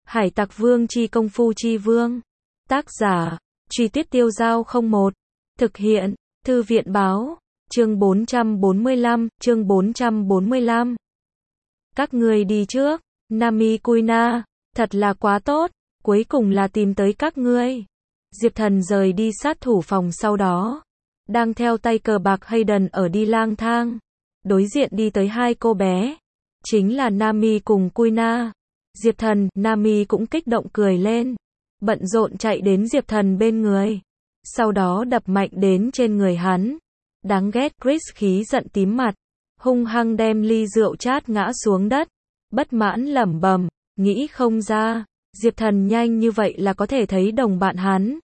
Hải Tặc Vương chi công phu chi vương. Tác giả, Truy Tuyết Tiêu Dao 01. Thực hiện, Thư viện báo. Chương 445. Các ngươi đi trước. Nami Kuina, thật là quá tốt, cuối cùng là tìm tới các ngươi. Diệp Thần rời đi sát thủ phòng sau đó, đang theo tay cờ bạc Hayden ở đi lang thang. Đối diện đi tới hai cô bé, chính là Nami cùng Kuina. Diệp Thần, Nami cũng kích động cười lên, bận rộn chạy đến Diệp Thần bên người, sau đó đập mạnh đến trên người hắn. Đáng ghét, Chris khí giận tím mặt, hung hăng đem ly rượu chát ngã xuống đất, bất mãn lẩm bẩm, nghĩ không ra, Diệp Thần nhanh như vậy là có thể thấy đồng bạn hắn.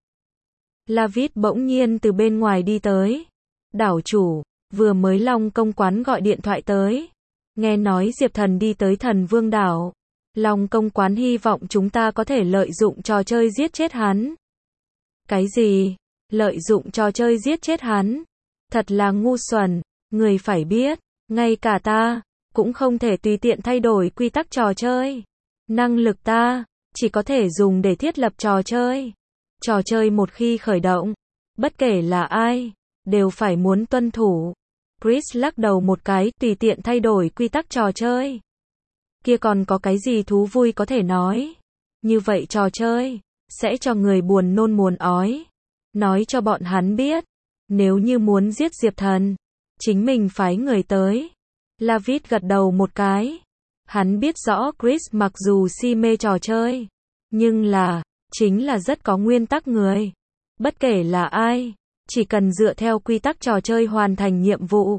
Lavis bỗng nhiên từ bên ngoài đi tới. Đảo chủ, vừa mới Long công quán gọi điện thoại tới. Nghe nói Diệp Thần đi tới Thần Vương đảo. Long công quán hy vọng chúng ta có thể lợi dụng trò chơi giết chết hắn. Cái gì? Lợi dụng trò chơi giết chết hắn? Thật là ngu xuẩn, người phải biết, ngay cả ta cũng không thể tùy tiện thay đổi quy tắc trò chơi. Năng lực ta chỉ có thể dùng để thiết lập trò chơi. Trò chơi một khi khởi động, bất kể là ai, đều phải muốn tuân thủ. Chris lắc đầu một cái, tùy tiện thay đổi quy tắc trò chơi. Kia còn có cái gì thú vui có thể nói. Như vậy trò chơi sẽ cho người buồn nôn muốn ói. Nói cho bọn hắn biết, nếu như muốn giết Diệp Thần, chính mình phái người tới. Lavis gật đầu một cái. Hắn biết rõ Chris mặc dù si mê trò chơi, nhưng là chính là rất có nguyên tắc người. Bất kể là ai, chỉ cần dựa theo quy tắc trò chơi hoàn thành nhiệm vụ,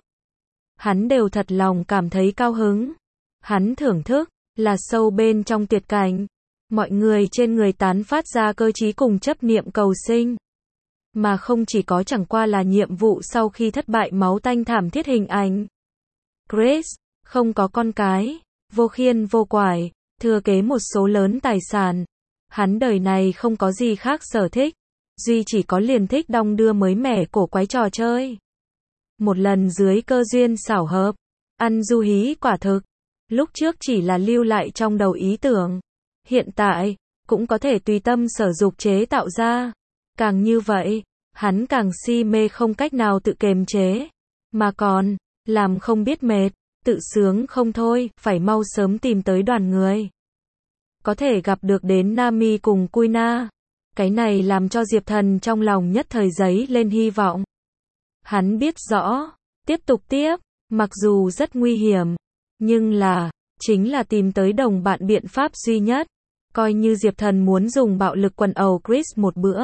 hắn đều thật lòng cảm thấy cao hứng. Hắn thưởng thức là sâu bên trong tuyệt cảnh, mọi người trên người tán phát ra cơ trí cùng chấp niệm cầu sinh. Mà không chỉ có chẳng qua là nhiệm vụ sau khi thất bại máu tanh thảm thiết hình ảnh. Chris không có con cái, vô khiên vô quải, thừa kế một số lớn tài sản. Hắn đời này không có gì khác sở thích, duy chỉ có liền thích đong đưa mới mẻ cổ quái trò chơi. Một lần dưới cơ duyên xảo hợp, ăn du hí quả thực, lúc trước chỉ là lưu lại trong đầu ý tưởng, hiện tại cũng có thể tùy tâm sở dục chế tạo ra. Càng như vậy, hắn càng si mê không cách nào tự kiềm chế, mà còn làm không biết mệt, tự sướng không thôi, phải mau sớm tìm tới đoàn người. Có thể gặp được đến Nami cùng Kuina. Cái này làm cho Diệp Thần trong lòng nhất thời giấy lên hy vọng. Hắn biết rõ, tiếp tục tiếp, mặc dù rất nguy hiểm, nhưng là, chính là tìm tới đồng bạn biện pháp duy nhất. Coi như Diệp Thần muốn dùng bạo lực quần ẩu Chris một bữa,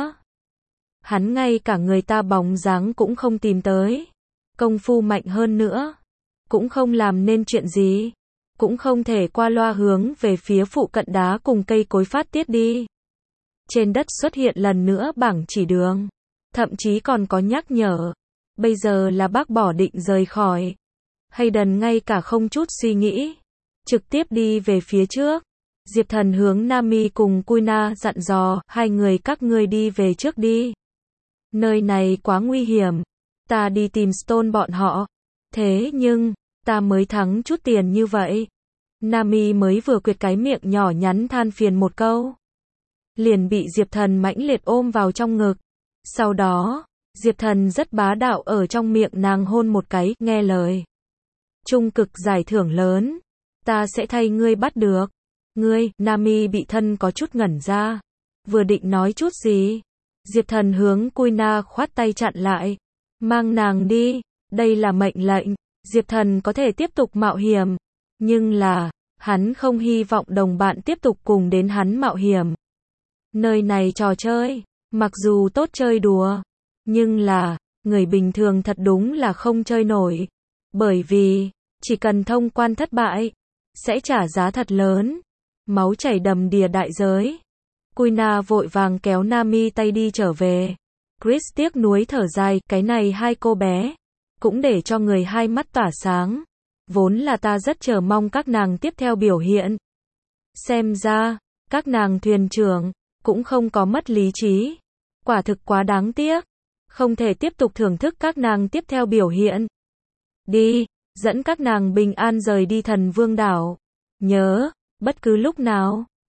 hắn ngay cả người ta bóng dáng cũng không tìm tới. Công phu mạnh hơn nữa, cũng không làm nên chuyện gì. Cũng không thể qua loa hướng về phía phụ cận đá cùng cây cối phát tiết đi. Trên đất xuất hiện lần nữa bảng chỉ đường, thậm chí còn có nhắc nhở. Bây giờ là bác bỏ định rời khỏi. Hayden ngay cả không chút suy nghĩ, trực tiếp đi về phía trước. Diệp Thần hướng Nami cùng Kuina dặn dò, hai người các ngươi đi về trước đi. Nơi này quá nguy hiểm, ta đi tìm Stone bọn họ. Thế nhưng, ta mới thắng chút tiền như vậy. Nami mới vừa quyệt cái miệng nhỏ nhắn than phiền một câu, liền bị Diệp Thần mãnh liệt ôm vào trong ngực. Sau đó, Diệp Thần rất bá đạo ở trong miệng nàng hôn một cái, nghe lời. Trung cực giải thưởng lớn, ta sẽ thay ngươi bắt được. Ngươi, Nami bị thân có chút ngẩn ra, vừa định nói chút gì. Diệp Thần hướng Kuina khoát tay chặn lại. Mang nàng đi, đây là mệnh lệnh. Diệp Thần có thể tiếp tục mạo hiểm, nhưng là, hắn không hy vọng đồng bạn tiếp tục cùng đến hắn mạo hiểm. Nơi này trò chơi, mặc dù tốt chơi đùa, nhưng là, người bình thường thật đúng là không chơi nổi. Bởi vì, chỉ cần thông quan thất bại, sẽ trả giá thật lớn. Máu chảy đầm đìa đại giới. Kuina vội vàng kéo Nami tay đi trở về. Chris tiếc nuối thở dài, cái này hai cô bé cũng để cho người hai mắt tỏa sáng. Vốn là ta rất chờ mong các nàng tiếp theo biểu hiện. Xem ra, các nàng thuyền trưởng cũng không có mất lý trí. Quả thực quá đáng tiếc. Không thể tiếp tục thưởng thức các nàng tiếp theo biểu hiện. Đi, dẫn các nàng bình an rời đi Thần Vương đảo. Nhớ, bất cứ lúc nào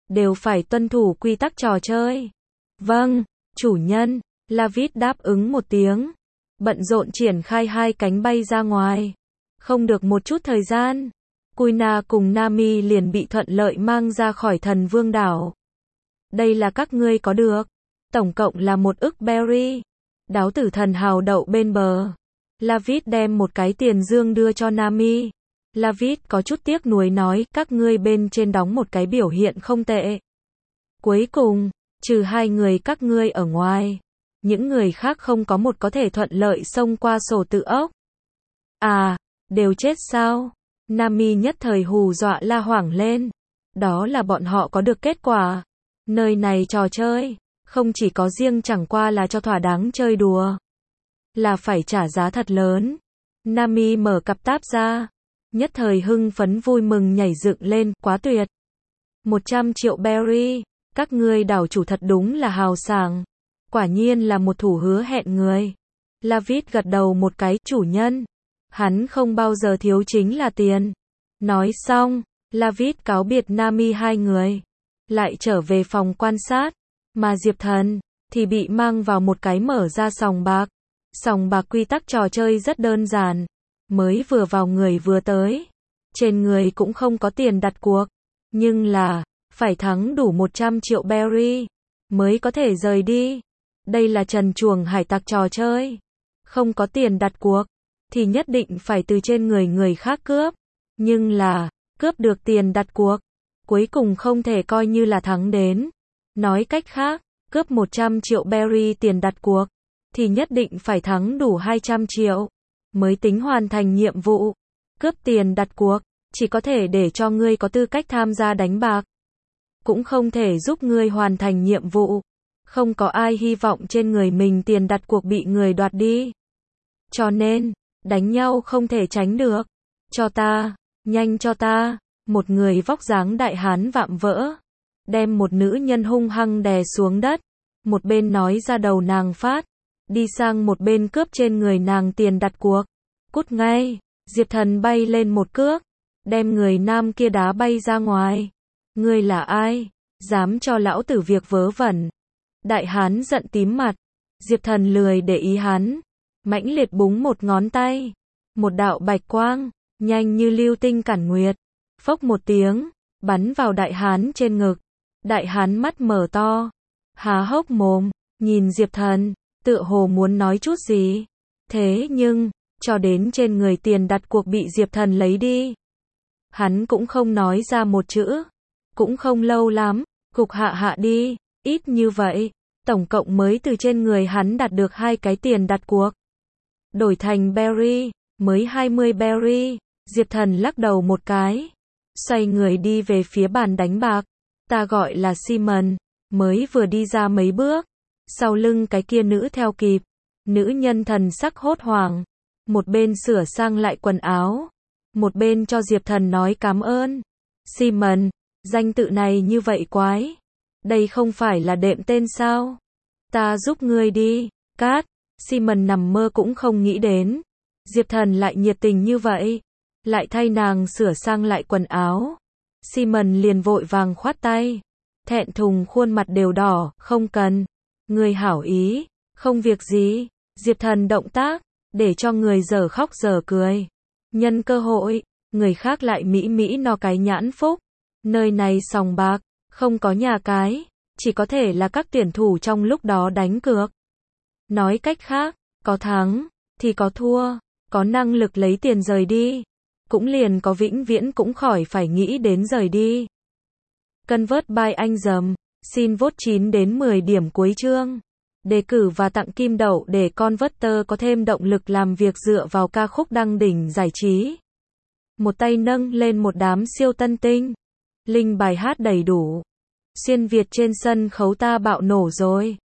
đều phải tuân thủ quy tắc trò chơi. Vâng, chủ nhân, Lavid đáp ứng một tiếng. Bận rộn triển khai hai cánh bay ra ngoài. Không được một chút thời gian, Kuina cùng Nami liền bị thuận lợi mang ra khỏi thần vương đảo. Đây là các ngươi có được. Tổng cộng là 1 ức berry. Đáo tử thần hào đậu bên bờ. Lavid đem một cái tiền dương đưa cho Nami. Lavid có chút tiếc nuối nói, các ngươi bên trên đóng một cái biểu hiện không tệ. Cuối cùng, trừ 2 người các ngươi ở ngoài, những người khác không có một có thể thuận lợi xông qua sổ tự ốc. À, đều chết sao? Nami nhất thời hù dọa la hoảng lên. Đó là bọn họ có được kết quả. Nơi này trò chơi, không chỉ có riêng chẳng qua là cho thỏa đáng chơi đùa, là phải trả giá thật lớn. Nami mở cặp táp ra, nhất thời hưng phấn vui mừng nhảy dựng lên, quá tuyệt. 100 triệu berry, các ngươi đảo chủ thật đúng là hào sảng. Quả nhiên là một thủ hứa hẹn người. Lavid gật đầu một cái, chủ nhân. Hắn không bao giờ thiếu chính là tiền. Nói xong, Lavid cáo biệt Nami 2 người. Lại trở về phòng quan sát. Mà Diệp Thần, thì bị mang vào một cái mở ra sòng bạc. Sòng bạc quy tắc trò chơi rất đơn giản. Mới vừa vào người vừa tới. Trên người cũng không có tiền đặt cuộc. Nhưng là, phải thắng đủ 100 triệu berry. Mới có thể rời đi. Đây là trần truồng hải tặc trò chơi. Không có tiền đặt cuộc, thì nhất định phải từ trên người khác cướp. Nhưng là, cướp được tiền đặt cuộc, cuối cùng không thể coi như là thắng đến. Nói cách khác, cướp 100 triệu berry tiền đặt cuộc, thì nhất định phải thắng đủ 200 triệu, mới tính hoàn thành nhiệm vụ. Cướp tiền đặt cuộc, chỉ có thể để cho ngươi có tư cách tham gia đánh bạc. Cũng không thể giúp ngươi hoàn thành nhiệm vụ. Không có ai hy vọng trên người mình tiền đặt cuộc bị người đoạt đi. Cho nên, đánh nhau không thể tránh được. Cho ta, nhanh cho ta. Một người vóc dáng đại hán vạm vỡ, đem một nữ nhân hung hăng đè xuống đất. Một bên nói ra đầu nàng phát, đi sang một bên cướp trên người nàng tiền đặt cuộc. Cút ngay, Diệp Thần bay lên một cước, đem người nam kia đá bay ra ngoài. Ngươi là ai? Dám cho lão tử việc vớ vẩn. Đại hán giận tím mặt. Diệp Thần lười để ý hắn, mãnh liệt búng một ngón tay. Một đạo bạch quang, nhanh như lưu tinh cản nguyệt, phốc một tiếng, bắn vào đại hán trên ngực. Đại hán mắt mở to, há hốc mồm, nhìn Diệp Thần, tựa hồ muốn nói chút gì. Thế nhưng, cho đến trên người tiền đặt cuộc bị Diệp Thần lấy đi, hắn cũng không nói ra một chữ. Cũng không lâu lắm, gục hạ đi. Ít như vậy, tổng cộng mới từ trên người hắn đạt được 2 cái tiền đặt cuộc. Đổi thành berry, mới 20 berry. Diệp Thần lắc đầu một cái, xoay người đi về phía bàn đánh bạc. Ta gọi là Simon, mới vừa đi ra mấy bước, sau lưng cái kia nữ theo kịp. Nữ nhân thần sắc hốt hoảng, một bên sửa sang lại quần áo, một bên cho Diệp Thần nói cảm ơn. Simon, danh tự này như vậy quái. Đây không phải là đệm tên sao? Ta giúp ngươi đi. Cát. Simon nằm mơ cũng không nghĩ đến. Diệp Thần lại nhiệt tình như vậy. Lại thay nàng sửa sang lại quần áo. Simon liền vội vàng khoát tay. Thẹn thùng khuôn mặt đều đỏ. Không cần. Ngươi hảo ý. Không việc gì. Diệp Thần động tác, để cho người dở khóc dở cười. Nhân cơ hội, người khác lại mỹ no cái nhãn phúc. Nơi này sòng bạc, không có nhà cái, chỉ có thể là các tuyển thủ trong lúc đó đánh cược. Nói cách khác, có thắng, thì có thua, có năng lực lấy tiền rời đi, cũng liền có vĩnh viễn cũng khỏi phải nghĩ đến rời đi. Convert by anh dầm, xin vote 9 đến 10 điểm cuối chương. Đề cử và tặng kim đậu để Converter có thêm động lực làm việc dựa vào ca khúc đăng đỉnh giải trí. Một tay nâng lên một đám siêu tân tinh. Link bài hát đầy đủ. Xuyên Việt trên sân khấu ta bạo nổ rồi.